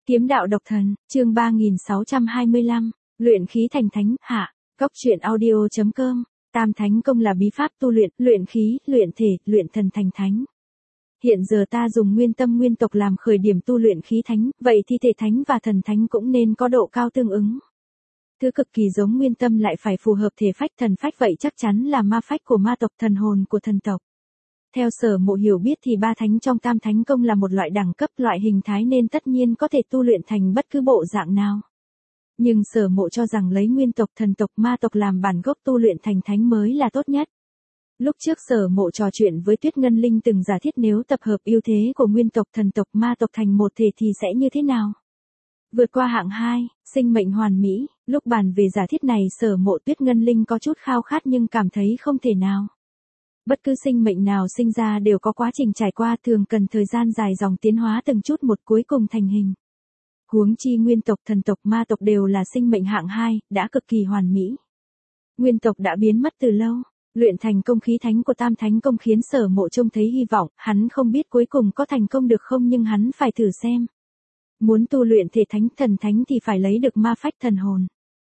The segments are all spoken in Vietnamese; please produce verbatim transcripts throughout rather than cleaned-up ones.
Kiếm đạo độc thần, chương ba nghìn sáu trăm hai mươi lăm, luyện khí thành thánh, hạ, Cốc truyện audio chấm com, Tam Thánh Công là bí pháp tu luyện, luyện khí, luyện thể, luyện thần thành thánh. Hiện giờ ta dùng nguyên tâm nguyên tộc làm khởi điểm tu luyện khí thánh, vậy thì thể thánh và thần thánh cũng nên có độ cao tương ứng. Thứ cực kỳ giống nguyên tâm lại phải phù hợp thể phách thần phách, vậy chắc chắn là ma phách của ma tộc, thần hồn của thần tộc. Theo Sở Mộ hiểu biết thì ba thánh trong Tam Thánh Công là một loại đẳng cấp, loại hình thái nên tất nhiên có thể tu luyện thành bất cứ bộ dạng nào. Nhưng Sở Mộ cho rằng lấy nguyên tộc, thần tộc, ma tộc làm bản gốc tu luyện thành thánh mới là tốt nhất. Lúc trước Sở Mộ trò chuyện với Tuyết Ngân Linh từng giả thiết nếu tập hợp ưu thế của nguyên tộc, thần tộc, ma tộc thành một thể thì sẽ như thế nào. Vượt qua hạng hai, sinh mệnh hoàn mỹ, lúc bàn về giả thiết này Sở Mộ Tuyết Ngân Linh có chút khao khát nhưng cảm thấy không thể nào. Bất cứ sinh mệnh nào sinh ra đều có quá trình trải qua, thường cần thời gian dài dòng tiến hóa từng chút một cuối cùng thành hình. Huống chi nguyên tộc, thần tộc, ma tộc đều là sinh mệnh hạng hai, đã cực kỳ hoàn mỹ. Nguyên tộc đã biến mất từ lâu, luyện thành công khí thánh của Tam Thánh Công khiến Sở Mộ trông thấy hy vọng, hắn không biết cuối cùng có thành công được không nhưng hắn phải thử xem. Muốn tu luyện thể thánh, thần thánh thì phải lấy được ma phách thần hồn.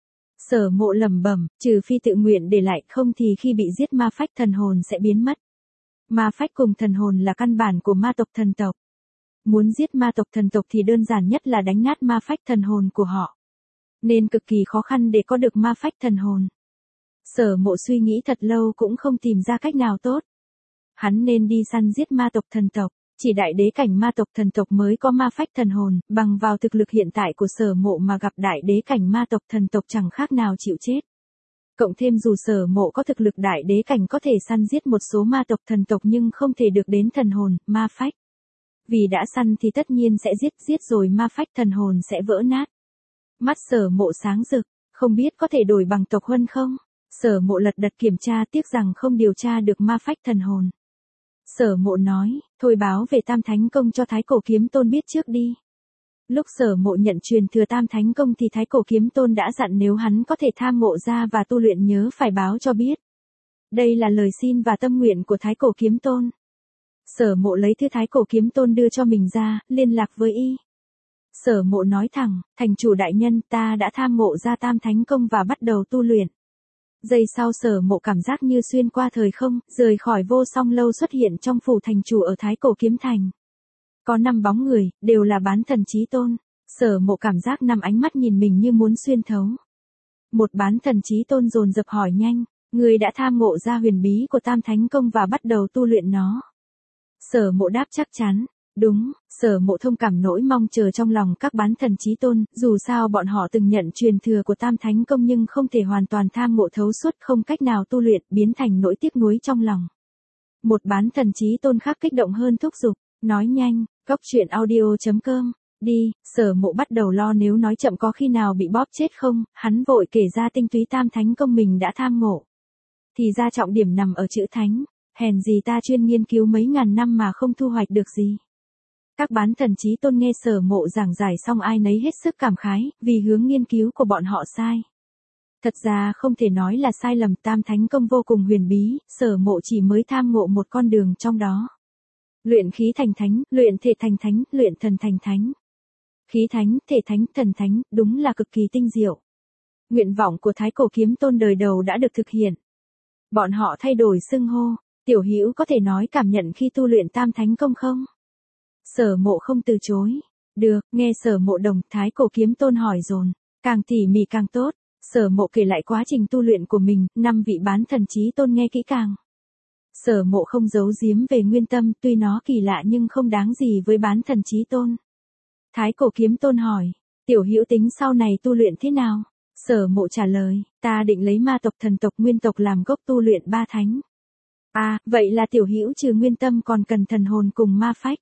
Sở Mộ lẩm bẩm, trừ phi tự nguyện để lại, không thì khi bị giết ma phách thần hồn sẽ biến mất. Ma phách cùng thần hồn là căn bản của ma tộc, thần tộc. Muốn giết ma tộc, thần tộc thì đơn giản nhất là đánh nát ma phách thần hồn của họ. Nên cực kỳ khó khăn để có được ma phách thần hồn. Sở Mộ suy nghĩ thật lâu cũng không tìm ra cách nào tốt. Hắn nên đi săn giết ma tộc, thần tộc. Chỉ đại đế cảnh ma tộc, thần tộc mới có ma phách thần hồn, bằng vào thực lực hiện tại của Sở Mộ mà gặp đại đế cảnh ma tộc, thần tộc chẳng khác nào chịu chết. Cộng thêm dù Sở Mộ có thực lực đại đế cảnh có thể săn giết một số ma tộc, thần tộc nhưng không thể được đến thần hồn, ma phách. Vì đã săn thì tất nhiên sẽ giết, giết rồi ma phách thần hồn sẽ vỡ nát. Mắt Sở Mộ sáng rực, không biết có thể đổi bằng tộc huân không? Sở Mộ lật đật kiểm tra, tiếc rằng không điều tra được ma phách thần hồn. Sở Mộ nói, thôi báo về Tam Thánh Công cho Thái Cổ Kiếm Tôn biết trước đi. Lúc Sở Mộ nhận truyền thừa Tam Thánh Công thì Thái Cổ Kiếm Tôn đã dặn nếu hắn có thể tham ngộ ra và tu luyện nhớ phải báo cho biết. Đây là lời xin và tâm nguyện của Thái Cổ Kiếm Tôn. Sở Mộ lấy thư Thái Cổ Kiếm Tôn đưa cho mình ra, liên lạc với y. Sở Mộ nói thẳng, thành chủ đại nhân, ta đã tham ngộ ra Tam Thánh Công và bắt đầu tu luyện. Giây sau Sở Mộ cảm giác như xuyên qua thời không, rời khỏi vô song lâu xuất hiện trong phủ thành chủ ở Thái Cổ Kiếm Thành. Có năm bóng người, đều là bán thần chí tôn. Sở Mộ cảm giác năm ánh mắt nhìn mình như muốn xuyên thấu. Một bán thần chí tôn dồn dập hỏi nhanh, người đã tham ngộ ra huyền bí của Tam Thánh Công và bắt đầu tu luyện nó. Sở Mộ đáp chắc chắn. Đúng, Sở Mộ thông cảm nỗi mong chờ trong lòng các bán thần chí tôn, dù sao bọn họ từng nhận truyền thừa của Tam Thánh Công nhưng không thể hoàn toàn tham ngộ thấu suốt, không cách nào tu luyện, biến thành nỗi tiếc nuối trong lòng. Một bán thần chí tôn khác kích động hơn thúc giục, nói nhanh, Cốc truyện audio chấm com, đi. Sở Mộ bắt đầu lo nếu nói chậm có khi nào bị bóp chết không, hắn vội kể ra tinh túy Tam Thánh Công mình đã tham ngộ. Thì ra trọng điểm nằm ở chữ thánh, hèn gì ta chuyên nghiên cứu mấy ngàn năm mà không thu hoạch được gì. Các bán thần chí tôn nghe Sở Mộ giảng giải xong ai nấy hết sức cảm khái, vì hướng nghiên cứu của bọn họ sai. Thật ra không thể nói là sai lầm, Tam Thánh Công vô cùng huyền bí, Sở Mộ chỉ mới tham ngộ một con đường trong đó. Luyện khí thành thánh, luyện thể thành thánh, luyện thần thành thánh. Khí thánh, thể thánh, thần thánh, đúng là cực kỳ tinh diệu. Nguyện vọng của Thái Cổ Kiếm Tôn đời đầu đã được thực hiện. Bọn họ thay đổi xưng hô, Tiểu Hữu có thể nói cảm nhận khi tu luyện Tam Thánh Công không? Sở Mộ không từ chối. Được, nghe Sở Mộ đồng, Thái Cổ Kiếm Tôn hỏi dồn, càng tỉ mỉ càng tốt. Sở Mộ kể lại quá trình tu luyện của mình, năm vị bán thần chí tôn nghe kỹ càng. Sở Mộ không giấu giếm về nguyên tâm, tuy nó kỳ lạ nhưng không đáng gì với bán thần chí tôn. Thái Cổ Kiếm Tôn hỏi, Tiểu Hữu tính sau này tu luyện thế nào? Sở Mộ trả lời, ta định lấy ma tộc, thần tộc, nguyên tộc làm gốc tu luyện ba thánh. À, vậy là Tiểu Hữu trừ nguyên tâm còn cần thần hồn cùng ma phách.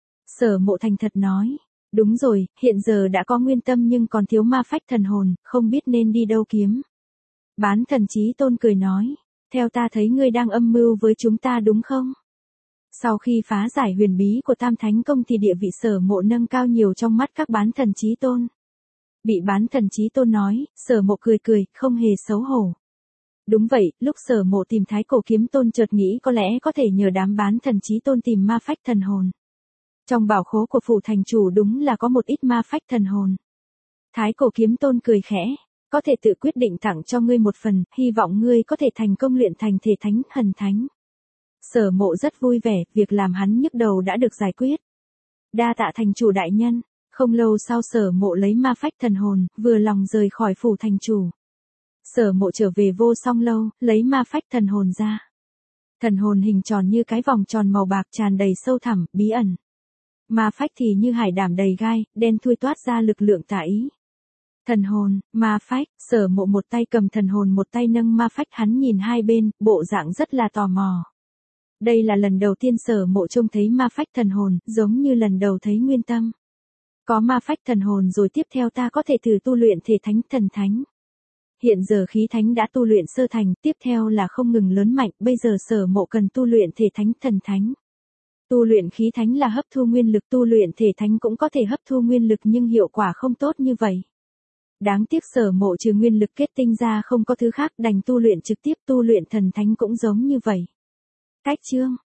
Sở Mộ thành thật nói, đúng rồi, hiện giờ đã có nguyên tâm nhưng còn thiếu ma phách thần hồn, không biết nên đi đâu kiếm. Bán thần chí tôn cười nói, theo ta thấy ngươi đang âm mưu với chúng ta đúng không? Sau khi phá giải huyền bí của Tam Thánh Công thì địa vị Sở Mộ nâng cao nhiều trong mắt các bán thần chí tôn. Bị bán thần chí tôn nói, Sở Mộ cười cười, không hề xấu hổ. Đúng vậy, lúc Sở Mộ tìm Thái Cổ Kiếm Tôn chợt nghĩ có lẽ có thể nhờ đám bán thần chí tôn tìm ma phách thần hồn. Trong bảo khố của phủ thành chủ đúng là có một ít ma phách thần hồn. Thái cổ kiếm tôn cười khẽ, có thể tự quyết định tặng cho ngươi một phần, hy vọng ngươi có thể thành công luyện thành thể thánh thần thánh. Sở Mộ rất vui vẻ, việc làm hắn nhức đầu đã được giải quyết. Đa tạ thành chủ đại nhân. Không lâu sau Sở Mộ lấy ma phách thần hồn, vừa lòng rời khỏi phủ thành chủ. Sở Mộ trở về Vô Song Lâu, lấy ma phách thần hồn ra. Thần hồn hình tròn như cái vòng tròn màu bạc tràn đầy sâu thẳm, bí ẩn. Ma phách thì như hải đảm đầy gai, đen thui toát ra lực lượng tà ý. Thần hồn, ma phách, Sở Mộ một tay cầm thần hồn một tay nâng ma phách, hắn nhìn hai bên, bộ dạng rất là tò mò. Đây là lần đầu tiên Sở Mộ trông thấy ma phách thần hồn, giống như lần đầu thấy nguyên tâm. Có ma phách thần hồn rồi tiếp theo ta có thể thử tu luyện thể thánh thần thánh. Hiện giờ khí thánh đã tu luyện sơ thành, tiếp theo là không ngừng lớn mạnh, bây giờ Sở Mộ cần tu luyện thể thánh thần thánh. Tu luyện khí thánh là hấp thu nguyên lực, tu luyện thể thánh cũng có thể hấp thu nguyên lực nhưng hiệu quả không tốt như vậy. Đáng tiếc Sở Mộ trừ nguyên lực kết tinh ra không có thứ khác, đành tu luyện trực tiếp, tu luyện thần thánh cũng giống như vậy. Cách chương